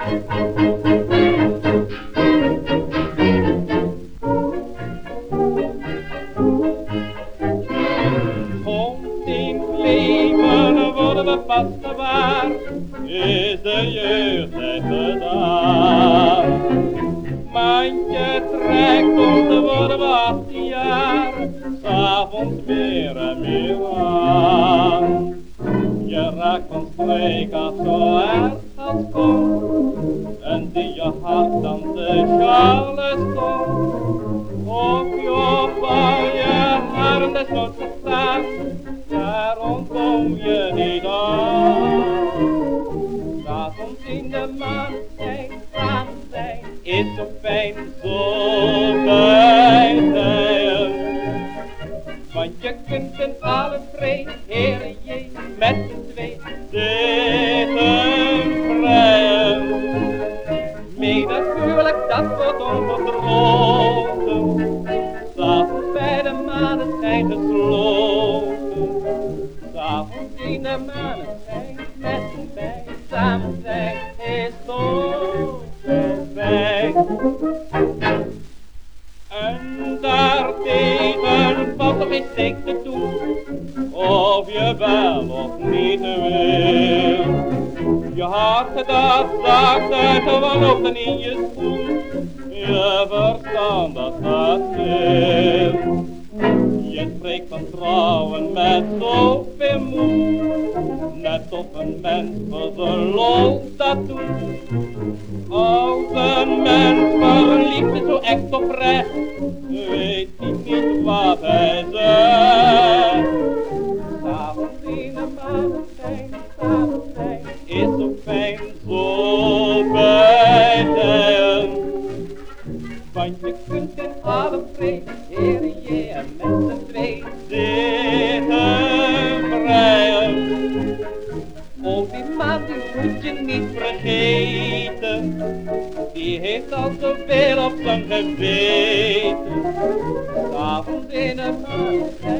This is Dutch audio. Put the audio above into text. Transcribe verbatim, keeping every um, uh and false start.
Vastgewaard is de jeugdtijd gedaan. Mandje trekt om te worden we achttien jaar, 'S'avonds meer en meer aan. Je raakt van streek af zo erg als kon, en in je hart dan de Charleston. Op je bal je haren desnoods verstaan, daar ontkom je niet aan. S'avonds in de maanschijn samen zijn is zo fijn, zo fijn zijn. Want je kunt in alle vrede, Heere Jee, met z'n twee zitten vrijen. Medeschuwelijk, dat wordt onverdroten, s'avonds bij de maneschijn gesloten. S'avonds in de maneschijn, met z'n bij samen zijn, is zo fijn. En daartegen valt nog geen steek te doen, of je wel of niet wil. Je hart dat zakt uit de wanhoop in je schoen, je verstand dat gaat stil. Je spreekt van trouwen met zoveel moed, net of een mens voor zijn lol dat doet. Als een mens verliefd is zo echt oprecht, weet hij niet wat hij zegt. S'avonds in de maneschijn, s'avonds zijn, is zo fijn, zo fijn zijn. Want je kunt in alle vrede, Heere Jee, en met z'n twee zitten vrijen. Oh, die maat die moet je niet vergeten, die heeft al zoveel op zijn geweten. S'avonds in de maneschijn.